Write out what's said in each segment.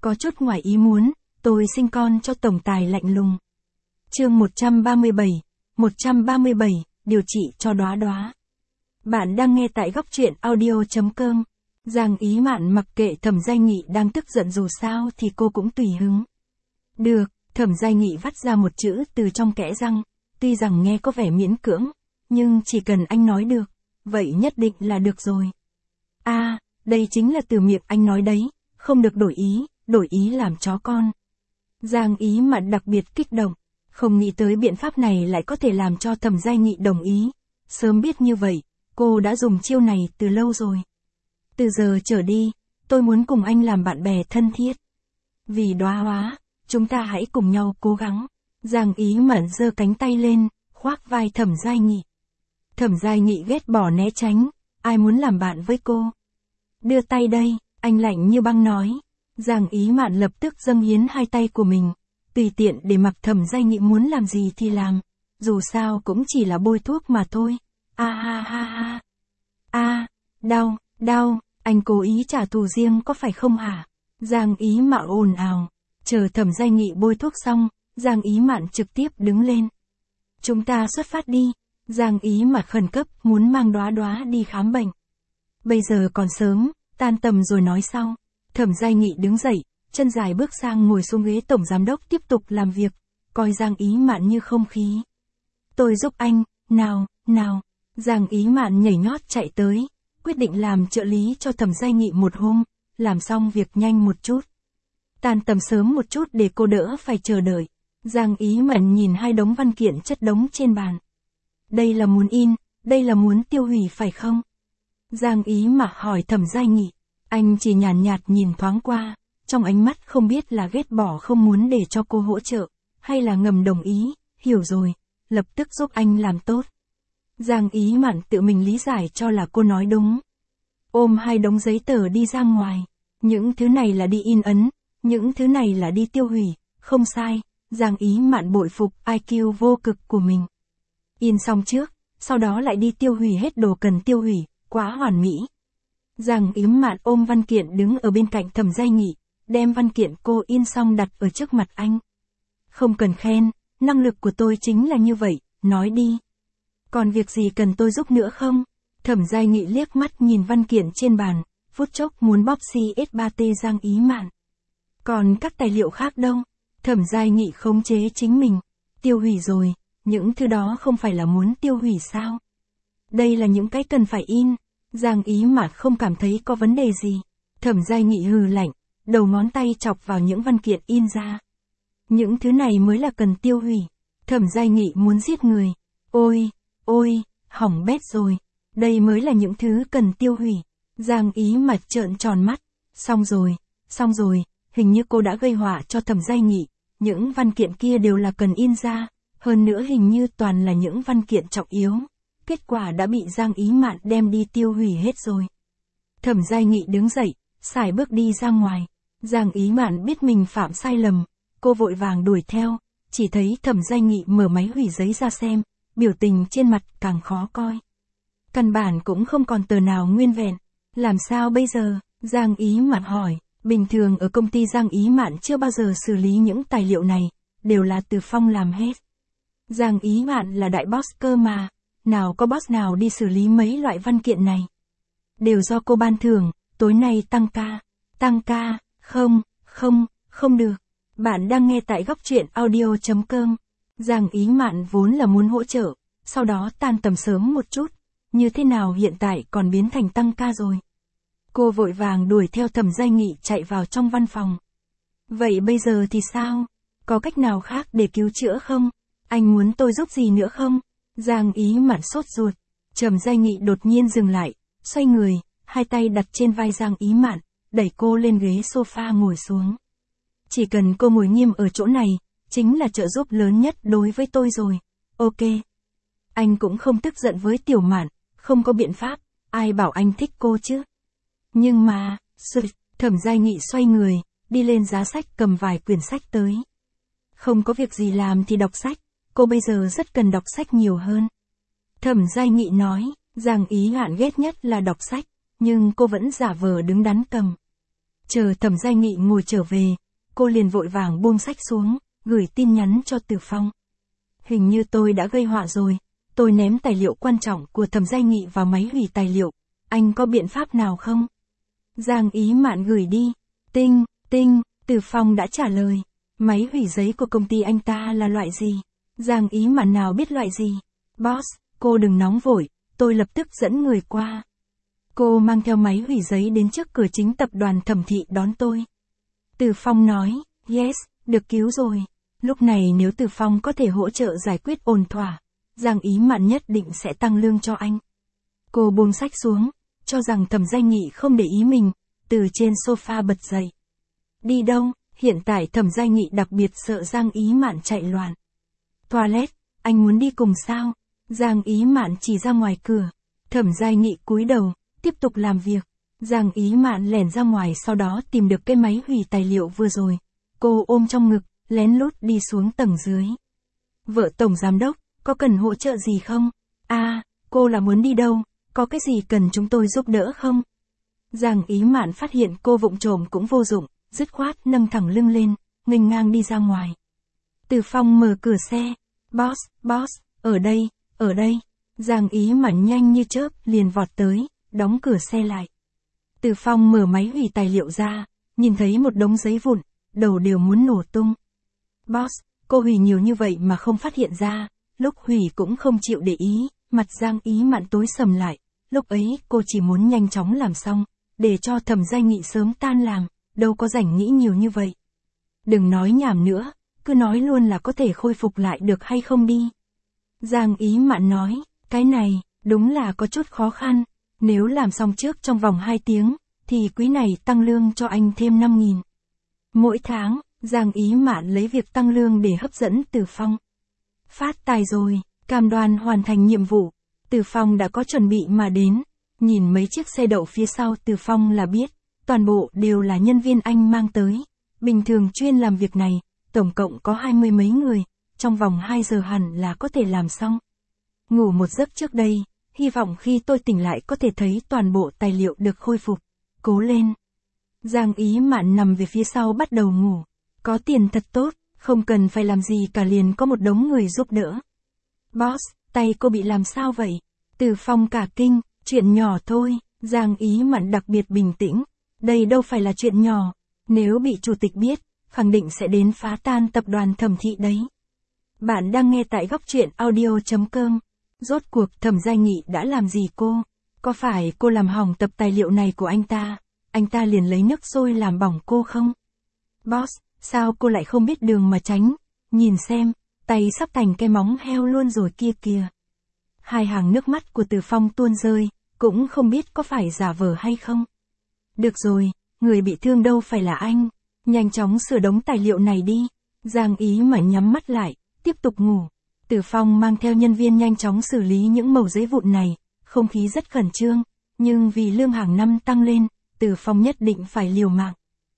Có chút ngoài ý muốn, tôi sinh con cho tổng tài lạnh lùng. Chương 137, điều trị cho đóa đóa. Bạn đang nghe tại góc truyện audio.com. Giang Ý Mạn mặc kệ Thẩm Giai Nghị đang tức giận, dù sao thì cô cũng tùy hứng. Được, Thẩm Giai Nghị vắt ra một chữ từ trong kẽ răng, tuy rằng nghe có vẻ miễn cưỡng, nhưng chỉ cần anh nói được, vậy nhất định là được rồi. À, đây chính là từ miệng anh nói đấy, không được đổi ý làm chó con. Giang Ý Mạn đặc biệt kích động, không nghĩ tới biện pháp này lại có thể làm cho Thẩm Giai Nghị đồng ý. Sớm biết như vậy, cô đã dùng chiêu này từ lâu rồi. Từ giờ trở đi, tôi muốn cùng anh làm bạn bè thân thiết. Vì đóa hóa, chúng ta hãy cùng nhau cố gắng. Giang Ý Mạn giơ cánh tay lên, khoác vai Thẩm Giai Nghị. Thẩm Giai Nghị ghét bỏ né tránh, ai muốn làm bạn với cô? Đưa tay đây, anh lạnh như băng nói. Giang Ý Mạn lập tức dâng hiến hai tay của mình, tùy tiện để mặc Thẩm Giai Nghị muốn làm gì thì làm, dù sao cũng chỉ là bôi thuốc mà thôi. Đau, anh cố ý trả thù riêng có phải không hả? Giang Ý Mạn ồn ào, chờ Thẩm Giai Nghị bôi thuốc xong, Giang Ý Mạn trực tiếp đứng lên. Chúng ta xuất phát đi. Giang Ý Mạn khẩn cấp muốn mang đóa đóa đi khám bệnh. Bây giờ còn sớm, tan tầm rồi nói sau. Thẩm Giai Nghị đứng dậy, chân dài bước sang ngồi xuống ghế tổng giám đốc tiếp tục làm việc, coi Giang Ý Mạn như không khí. Tôi giúp anh, nào. Giang Ý Mạn nhảy nhót chạy tới, quyết định làm trợ lý cho Thẩm Giai Nghị một hôm, làm xong việc nhanh một chút. Tan tầm sớm một chút để cô đỡ phải chờ đợi. Giang Ý Mạn nhìn hai đống văn kiện chất đống trên bàn. Đây là muốn in, đây là muốn tiêu hủy phải không? Giang Ý Mạn hỏi Thẩm Giai Nghị. Anh chỉ nhàn nhạt nhìn thoáng qua, trong ánh mắt không biết là ghét bỏ không muốn để cho cô hỗ trợ, hay là ngầm đồng ý, hiểu rồi, lập tức giúp anh làm tốt. Giang Ý Mạn tự mình lý giải cho là cô nói đúng. Ôm hai đống giấy tờ đi ra ngoài, những thứ này là đi in ấn, những thứ này là đi tiêu hủy, không sai, Giang Ý Mạn bội phục IQ vô cực của mình. In xong trước, sau đó lại đi tiêu hủy hết đồ cần tiêu hủy, quá hoàn mỹ. Giang Ý Mạn ôm văn kiện đứng ở bên cạnh Thẩm Giai Nghị, đem văn kiện cô in xong đặt ở trước mặt anh. Không cần khen, năng lực của tôi chính là như vậy, nói đi. Còn việc gì cần tôi giúp nữa không? Thẩm Giai Nghị liếc mắt nhìn văn kiện trên bàn, phút chốc muốn bóp CS3T Giang Ý Mạn. Còn các tài liệu khác đâu? Thẩm Giai Nghị khống chế chính mình. Tiêu hủy rồi, những thứ đó không phải là muốn tiêu hủy sao? Đây là những cái cần phải in. Giang Ý Mạn không cảm thấy có vấn đề gì. Thẩm Giai Nghị hừ lạnh, đầu ngón tay chọc vào những văn kiện in ra. Những thứ này mới là cần tiêu hủy. Thẩm Giai Nghị muốn giết người. Ôi, hỏng bét rồi. Đây mới là những thứ cần tiêu hủy. Giang Ý Mạn trợn tròn mắt. Xong rồi, hình như cô đã gây họa cho Thẩm Giai Nghị. Những văn kiện kia đều là cần in ra. Hơn nữa hình như toàn là những văn kiện trọng yếu. Kết quả đã bị Giang Ý Mạn đem đi tiêu hủy hết rồi. Thẩm Giai Nghị đứng dậy, sải bước đi ra ngoài. Giang Ý Mạn biết mình phạm sai lầm, cô vội vàng đuổi theo, chỉ thấy Thẩm Giai Nghị mở máy hủy giấy ra xem, biểu tình trên mặt càng khó coi. Căn bản cũng không còn tờ nào nguyên vẹn. Làm sao bây giờ? Giang Ý Mạn hỏi. Bình thường ở công ty Giang Ý Mạn chưa bao giờ xử lý những tài liệu này, đều là Từ Phong làm hết. Giang Ý Mạn là đại boss cơ mà. Nào có boss nào đi xử lý mấy loại văn kiện này. Đều do cô ban thưởng, tối nay tăng ca. Tăng ca, không được. Bạn đang nghe tại góc truyện audio.com. Giang Ý Mạn vốn là muốn hỗ trợ, sau đó tan tầm sớm một chút. Như thế nào hiện tại còn biến thành tăng ca rồi. Cô vội vàng đuổi theo Thẩm Giai Nghị chạy vào trong văn phòng. Vậy bây giờ thì sao? Có cách nào khác để cứu chữa không? Anh muốn tôi giúp gì nữa không? Giang Ý Mạn sốt ruột. Thẩm Giai Nghị đột nhiên dừng lại, xoay người, hai tay đặt trên vai Giang Ý Mạn, đẩy cô lên ghế sofa ngồi xuống. Chỉ cần cô ngồi nghiêm ở chỗ này, chính là trợ giúp lớn nhất đối với tôi rồi. Ok. Anh cũng không tức giận với Tiểu Mạn, không có biện pháp, ai bảo anh thích cô chứ. Nhưng mà, Thẩm Giai Nghị xoay người, đi lên giá sách cầm vài quyển sách tới. Không có việc gì làm thì đọc sách, cô bây giờ rất cần đọc sách nhiều hơn. Thẩm Giai Nghị nói, Giang Ý Mạn ghét nhất là đọc sách, nhưng cô vẫn giả vờ đứng đắn cầm. Chờ Thẩm Giai Nghị ngồi trở về, cô liền vội vàng buông sách xuống, gửi tin nhắn cho Từ Phong. Hình như tôi đã gây họa rồi, tôi ném tài liệu quan trọng của Thẩm Giai Nghị vào máy hủy tài liệu, anh có biện pháp nào không? Giang Ý Mạn gửi đi. Tinh, Từ Phong đã trả lời. Máy hủy giấy của công ty anh ta là loại gì? Giang Ý Mạn nào biết loại gì? Boss, cô đừng nóng vội, tôi lập tức dẫn người qua. Cô mang theo máy hủy giấy đến trước cửa chính tập đoàn Thẩm thị đón tôi. Từ Phong nói, yes, được cứu rồi. Lúc này nếu Từ Phong có thể hỗ trợ giải quyết ổn thỏa, Giang Ý Mạn nhất định sẽ tăng lương cho anh. Cô buông sách xuống, cho rằng Thẩm Giai Nghị không để ý mình, từ trên sofa bật dậy. Đi đâu? Hiện tại Thẩm Giai Nghị đặc biệt sợ Giang Ý Mạn chạy loạn. Toilet, anh muốn đi cùng sao? Giang Ý Mạn chỉ ra ngoài cửa. Thẩm Giai Nghị cúi đầu, tiếp tục làm việc. Giang Ý Mạn lẻn ra ngoài sau đó tìm được cái máy hủy tài liệu vừa rồi. Cô ôm trong ngực, lén lút đi xuống tầng dưới. Vợ Tổng Giám Đốc, có cần hỗ trợ gì không? Cô là muốn đi đâu? Có cái gì cần chúng tôi giúp đỡ không? Giang Ý Mạn phát hiện cô vụng trộm cũng vô dụng, dứt khoát nâng thẳng lưng lên, nghênh ngang đi ra ngoài. Từ Phong mở cửa xe. Boss, ở đây. Giang Ý Mạn nhanh như chớp liền vọt tới, đóng cửa xe lại. Từ Phong mở máy hủy tài liệu ra, nhìn thấy một đống giấy vụn, đầu đều muốn nổ tung. Boss, cô hủy nhiều như vậy mà không phát hiện ra, lúc hủy cũng không chịu để ý, mặt Giang Ý Mạn tối sầm lại, lúc ấy cô chỉ muốn nhanh chóng làm xong, để cho Thẩm Giai Nghị sớm tan làm, đâu có rảnh nghĩ nhiều như vậy. Đừng nói nhảm nữa, cứ nói luôn là có thể khôi phục lại được hay không đi. Giang Ý Mạn nói, cái này, đúng là có chút khó khăn, nếu làm xong trước trong vòng 2 tiếng, thì quý này tăng lương cho anh thêm 5.000. Mỗi tháng, Giang Ý Mạn lấy việc tăng lương để hấp dẫn Từ Phong. Phát tài rồi, cam đoan hoàn thành nhiệm vụ, Từ Phong đã có chuẩn bị mà đến, nhìn mấy chiếc xe đậu phía sau Từ Phong là biết, toàn bộ đều là nhân viên anh mang tới, bình thường chuyên làm việc này, tổng cộng có 20 mấy người, trong vòng 2 giờ hẳn là có thể làm xong. Ngủ một giấc trước đây, hy vọng khi tôi tỉnh lại có thể thấy toàn bộ tài liệu được khôi phục. Cố lên. Giang Ý Mạn nằm về phía sau bắt đầu ngủ. Có tiền thật tốt, không cần phải làm gì cả liền có một đống người giúp đỡ. Boss, tay cô bị làm sao vậy? Từ Phong cả kinh, chuyện nhỏ thôi. Giang Ý Mạn đặc biệt bình tĩnh. Đây đâu phải là chuyện nhỏ. Nếu bị chủ tịch biết, khẳng định sẽ đến phá tan tập đoàn Thẩm thị đấy. Bạn đang nghe tại góc truyện audio.com. Rốt cuộc Thẩm Giai Nghị đã làm gì cô? Có phải cô làm hỏng tập tài liệu này của anh ta liền lấy nước sôi làm bỏng cô không? Boss, sao cô lại không biết đường mà tránh? Nhìn xem, tay sắp thành cái móng heo luôn rồi kia kìa. Hai hàng nước mắt của Từ Phong tuôn rơi, cũng không biết có phải giả vờ hay không. Được rồi, người bị thương đâu phải là anh. Nhanh chóng sửa đống tài liệu này đi. Giang Ý Mạn nhắm mắt lại, tiếp tục ngủ. Từ Phong mang theo nhân viên nhanh chóng xử lý những mẩu giấy vụn này, không khí rất khẩn trương, nhưng vì lương hàng năm tăng lên, Từ Phong nhất định phải liều mạng.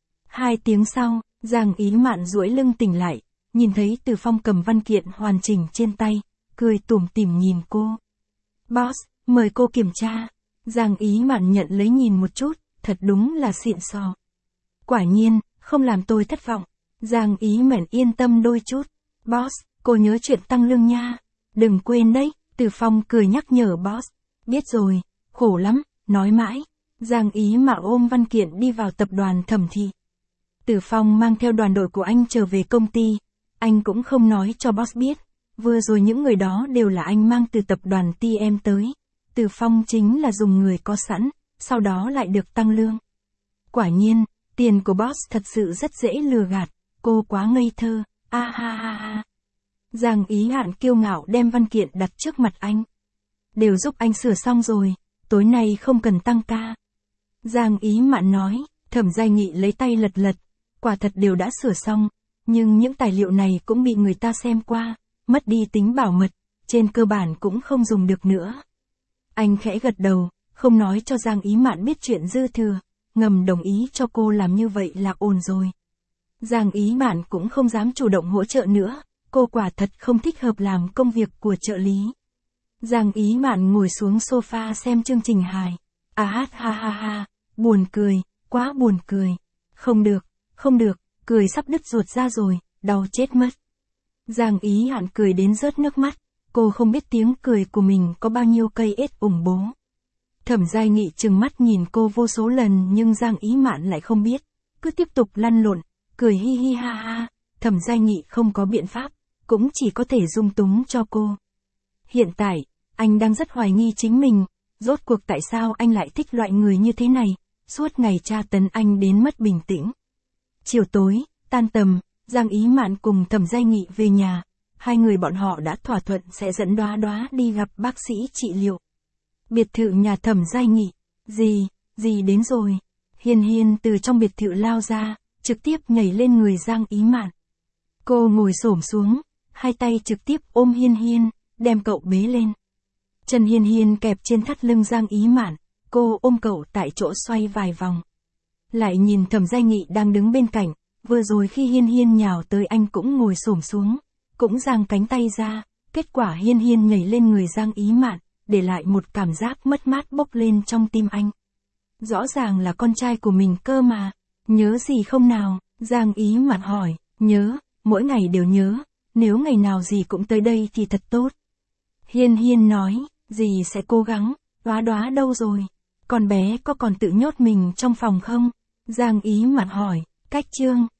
2 tiếng sau, Giang Ý Mạn duỗi lưng tỉnh lại, nhìn thấy Từ Phong cầm văn kiện hoàn chỉnh trên tay, cười tủm tỉm nhìn cô. Boss, mời cô kiểm tra. Giang Ý Mạn nhận lấy nhìn một chút, thật đúng là xịn sò. Quả nhiên, không làm tôi thất vọng. Giang Ý Mạn yên tâm đôi chút. Boss, cô nhớ chuyện tăng lương nha. Đừng quên đấy, Từ Phong cười nhắc nhở boss. Biết rồi, khổ lắm, nói mãi. Giang Ý Mạn ôm văn kiện đi vào tập đoàn Thẩm thị. Từ Phong mang theo đoàn đội của anh trở về công ty. Anh cũng không nói cho boss biết. Vừa rồi những người đó đều là anh mang từ tập đoàn TM tới. Từ Phong chính là dùng người có sẵn, sau đó lại được tăng lương. Quả nhiên, tiền của boss thật sự rất dễ lừa gạt. Cô quá ngây thơ. Ha. Giang Ý Mạn kiêu ngạo đem văn kiện đặt trước mặt anh. Đều giúp anh sửa xong rồi, tối nay không cần tăng ca. Giang Ý Mạn nói, Thẩm Giai Nghị lấy tay lật, quả thật đều đã sửa xong, nhưng những tài liệu này cũng bị người ta xem qua, mất đi tính bảo mật, trên cơ bản cũng không dùng được nữa. Anh khẽ gật đầu, không nói cho Giang Ý Mạn biết chuyện dư thừa, ngầm đồng ý cho cô làm như vậy là ổn rồi. Giang Ý Mạn cũng không dám chủ động hỗ trợ nữa, cô quả thật không thích hợp làm công việc của trợ lý. Giang Ý Mạn ngồi xuống sofa xem chương trình hài. Ha, buồn cười, quá buồn cười. Không được, cười sắp đứt ruột ra rồi, đau chết mất. Giang Ý Mạn cười đến rớt nước mắt, cô không biết tiếng cười của mình có bao nhiêu cây ếch ủng bố. Thẩm Giai Nghị trừng mắt nhìn cô vô số lần nhưng Giang Ý Mạn lại không biết, cứ tiếp tục lăn lộn, cười hi hi ha ha, Thẩm Giai Nghị không có biện pháp, cũng chỉ có thể dung túng cho cô. Hiện tại, anh đang rất hoài nghi chính mình, rốt cuộc tại sao anh lại thích loại người như thế này, suốt ngày tra tấn anh đến mất bình tĩnh. Chiều tối, tan tầm, Giang Ý Mạn cùng Thẩm Giai Nghị về nhà, hai người bọn họ đã thỏa thuận sẽ dẫn Đóa Đóa đi gặp bác sĩ trị liệu. Biệt thự nhà Thẩm Giai Nghị, dì đến rồi. Hiên Hiên từ trong biệt thự lao ra, trực tiếp nhảy lên người Giang Ý Mạn. Cô ngồi xổm xuống, hai tay trực tiếp ôm Hiên Hiên, đem cậu bế lên. Chân Hiên Hiên kẹp trên thắt lưng Giang Ý Mạn, cô ôm cậu tại chỗ xoay vài vòng. Lại nhìn Thẩm Giai Nghị đang đứng bên cạnh, vừa rồi khi Hiên Hiên nhào tới anh cũng ngồi xổm xuống, cũng giang cánh tay ra, kết quả Hiên Hiên nhảy lên người Giang Ý Mạn, để lại một cảm giác mất mát bốc lên trong tim anh. Rõ ràng là con trai của mình cơ mà, nhớ gì không nào? Giang Ý Mạn hỏi, nhớ, mỗi ngày đều nhớ, nếu ngày nào dì cũng tới đây thì thật tốt. Hiên Hiên nói, dì sẽ cố gắng. Đóa Đóa đâu rồi? Con bé có còn tự nhốt mình trong phòng không? Giang Ý Mạn hỏi, cách Trương.